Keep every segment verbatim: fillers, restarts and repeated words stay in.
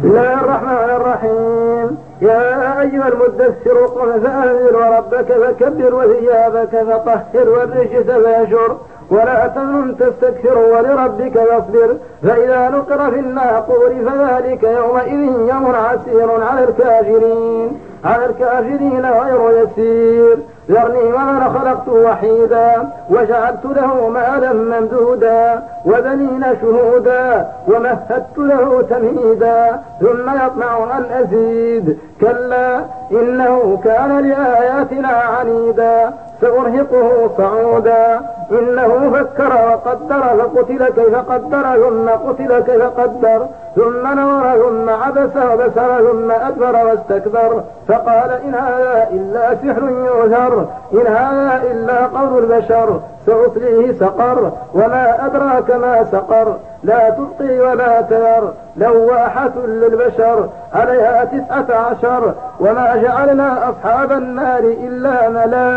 بسم الله الرحمن الرحيم. يا أيها المدثر قم فأنذر وربك فكبر وثيابك فطهر والرجس فاهجر ولا تمنن تستكثر ولربك فاصبر فإذا نقر في الناقور فذلك يومئذ يوم عسير على الكافرين على الكافرين غير يسير. ذرني ومن خلقت وحيدا وجعلت له مالا ممدودا وبنين شهودا ومهدت له تمهيدا ثم يطمع أن أزيد كلا إنه كان لآياتنا عنيدا سأرهقه صعودا إنه فكر وقدر فقتل كيف قدر ثم قتل كيف قدر ثم نظر ثم عبس وبسر ثم أدبر واستكبر فقال إن هذا إلا سحر يؤثر إن هذا إلا قول البشر سأصليه سقر وما أدراك ما سقر لا تبقي ولا تذر لواحة للبشر عليها تسعة عشر وما جعلنا أصحاب النار إلا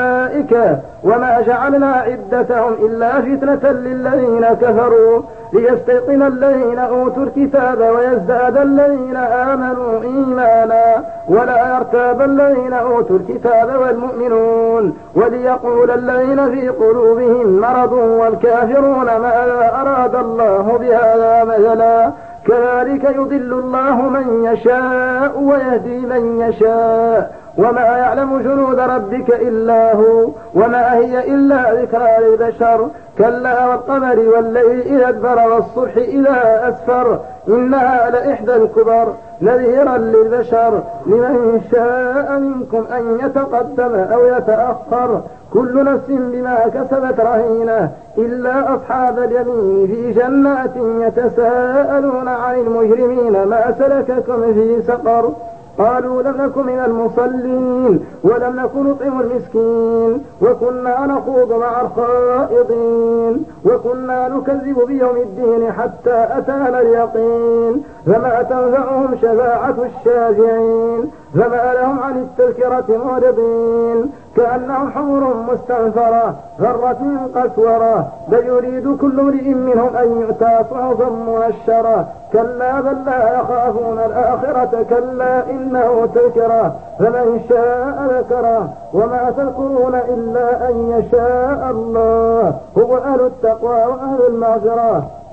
ملائكة وما جعلنا عدتهم إلا فتنة للذين كفروا ليستيقن الذين أوتوا الكتاب ويزداد الذين آمنوا إيمانا ولا يرتاب الذين أوتوا الكتاب والمؤمنون وليقول الذين في قلوبهم مرض والكافرون ماذا أراد الله بهذا مثلا كذلك يضل الله من يشاء ويهدي من يشاء وما يعلم جنود ربك إلا هو وما هي إلا ذكرى للبشر كلا والقمر والليل إذا أدبر والصبح إذا أسفر إنها لإحدى الكبر نذيرا للبشر لمن شاء منكم أن يتقدم أو يتأخر كل نفس بما كسبت رهينة إلا أصحاب اليمين في جنات يتساءلون عن المجرمين ما سلككم في سقر قالوا لم نكن من المصلين ولم نكن نطعم المسكين وكنا نخوض مع الخائضين وكنا نكذب بيوم الدين حتى أتانا اليقين فما تنفعهم شفاعة الشافعين فما لهم عن التذكرة معرضين كأنهم حمر مستنفرة فرت من قسورة بل يريد كل امرئ منهم أن يؤتى صحفا منشرة كلا بل لا يخافون الآخرة كلا إنه تذكرة فمن شاء ذكره وما تذكرون إلا أن يشاء الله هو أهل التقوى وأهل المغفرة.